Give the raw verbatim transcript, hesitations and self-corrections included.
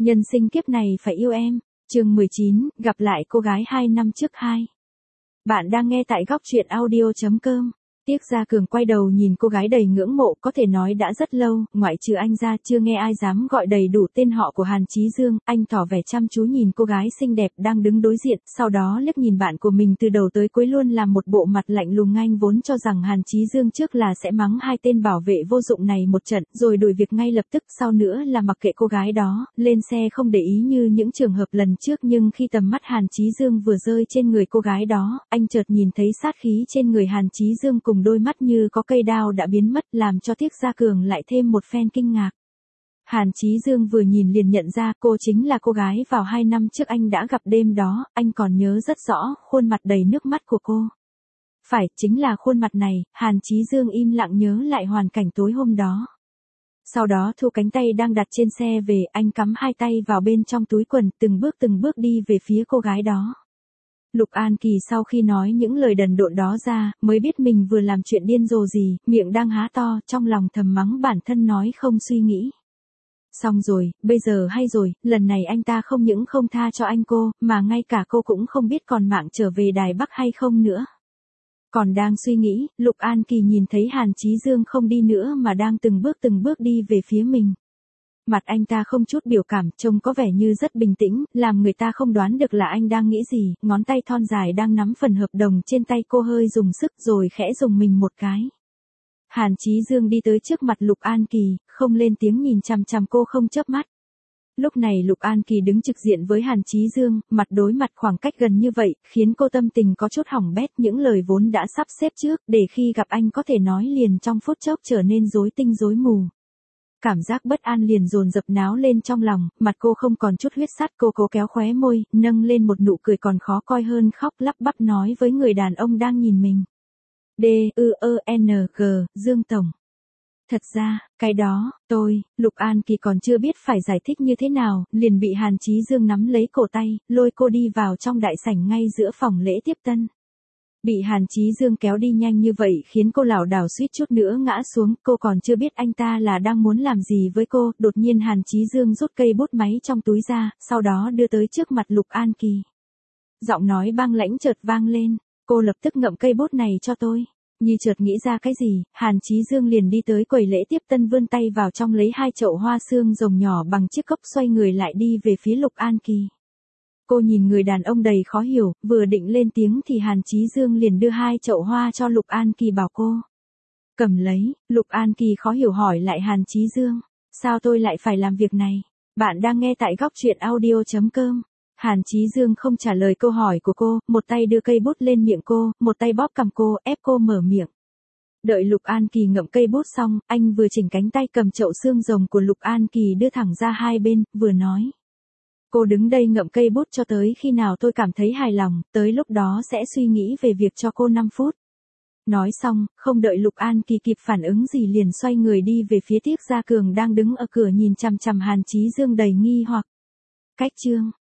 Nhân sinh kiếp này phải yêu em. Chương mười chín, gặp lại cô gái hai năm trước hai. Bạn đang nghe tại góc truyện audio chấm com. Tiếc Gia Cường quay đầu nhìn cô gái đầy ngưỡng mộ, có thể nói đã rất lâu, ngoại trừ anh ra chưa nghe ai dám gọi đầy đủ tên họ của Hàn Chí Dương. Anh tỏ vẻ chăm chú nhìn cô gái xinh đẹp đang đứng đối diện, sau đó liếc nhìn bạn của mình từ đầu tới cuối luôn làm một bộ mặt lạnh lùng. Anh vốn cho rằng Hàn Chí Dương trước là sẽ mắng hai tên bảo vệ vô dụng này một trận, rồi đuổi việc ngay lập tức, sau nữa là mặc kệ cô gái đó, lên xe không để ý như những trường hợp lần trước. Nhưng khi tầm mắt Hàn Chí Dương vừa rơi trên người cô gái đó, anh chợt nhìn thấy sát khí trên người Hàn Chí Dương cùng đôi mắt như có cây đao đã biến mất, làm cho Tiếc Gia Cường lại thêm một phen kinh ngạc. Hàn Chí Dương vừa nhìn liền nhận ra cô chính là cô gái vào hai năm trước anh đã gặp đêm đó, anh còn nhớ rất rõ khuôn mặt đầy nước mắt của cô. Phải, chính là khuôn mặt này. Hàn Chí Dương im lặng nhớ lại hoàn cảnh tối hôm đó. Sau đó thu cánh tay đang đặt trên xe về, anh cắm hai tay vào bên trong túi quần, từng bước từng bước đi về phía cô gái đó. Lục An Kỳ sau khi nói những lời đần độn đó ra, mới biết mình vừa làm chuyện điên rồ gì, miệng đang há to, trong lòng thầm mắng bản thân nói không suy nghĩ. Xong rồi, bây giờ hay rồi, lần này anh ta không những không tha cho anh cô, mà ngay cả cô cũng không biết còn mạng trở về Đài Bắc hay không nữa. Còn đang suy nghĩ, Lục An Kỳ nhìn thấy Hàn Chí Dương không đi nữa mà đang từng bước từng bước đi về phía mình. Mặt anh ta không chút biểu cảm, trông có vẻ như rất bình tĩnh, làm người ta không đoán được là anh đang nghĩ gì. Ngón tay thon dài đang nắm phần hợp đồng trên tay cô hơi dùng sức rồi khẽ dùng mình một cái. Hàn Chí Dương đi tới trước mặt Lục An Kỳ, không lên tiếng, nhìn chằm chằm cô không chớp mắt. Lúc này Lục An Kỳ đứng trực diện với Hàn Chí Dương, mặt đối mặt khoảng cách gần như vậy, khiến cô tâm tình có chút hỏng bét. Những lời vốn đã sắp xếp trước, để khi gặp anh có thể nói liền trong phút chốc trở nên rối tinh rối mù. Cảm giác bất an liền dồn dập náo lên trong lòng, mặt cô không còn chút huyết sắt, cô cố kéo khóe môi, nâng lên một nụ cười còn khó coi hơn khóc, lắp bắp nói với người đàn ông đang nhìn mình. D, ư, ơ, N, G, Dương Tổng. Thật ra, cái đó, tôi, Lục An Kỳ còn chưa biết phải giải thích như thế nào, liền bị Hàn Chí Dương nắm lấy cổ tay, lôi cô đi vào trong đại sảnh ngay giữa phòng lễ tiếp tân. Bị Hàn Chí Dương kéo đi nhanh như vậy khiến cô lảo đảo suýt chút nữa ngã xuống, cô còn chưa biết anh ta là đang muốn làm gì với cô, đột nhiên Hàn Chí Dương rút cây bút máy trong túi ra, sau đó đưa tới trước mặt Lục An Kỳ. Giọng nói băng lãnh chợt vang lên, cô lập tức ngậm cây bút này cho tôi. Như chợt nghĩ ra cái gì, Hàn Chí Dương liền đi tới quầy lễ tiếp tân, vươn tay vào trong lấy hai chậu hoa xương rồng nhỏ bằng chiếc cốc, xoay người lại đi về phía Lục An Kỳ. Cô nhìn người đàn ông đầy khó hiểu, vừa định lên tiếng thì Hàn Chí Dương liền đưa hai chậu hoa cho Lục An Kỳ bảo cô cầm lấy. Lục An Kỳ khó hiểu hỏi lại Hàn Chí Dương, sao tôi lại phải làm việc này? Bạn đang nghe tại góc truyện audio chấm com. Hàn Chí Dương không trả lời câu hỏi của cô, một tay đưa cây bút lên miệng cô, một tay bóp cằm cô, ép cô mở miệng. Đợi Lục An Kỳ ngậm cây bút xong, anh vừa chỉnh cánh tay cầm chậu xương rồng của Lục An Kỳ đưa thẳng ra hai bên, vừa nói. Cô đứng đây ngậm cây bút cho tới khi nào tôi cảm thấy hài lòng, tới lúc đó sẽ suy nghĩ về việc cho cô năm phút. Nói xong, không đợi Lục An Kỳ kịp phản ứng gì liền xoay người đi về phía Tiếc Gia Cường đang đứng ở cửa nhìn chằm chằm Hàn Chí Dương đầy nghi hoặc. Cách chương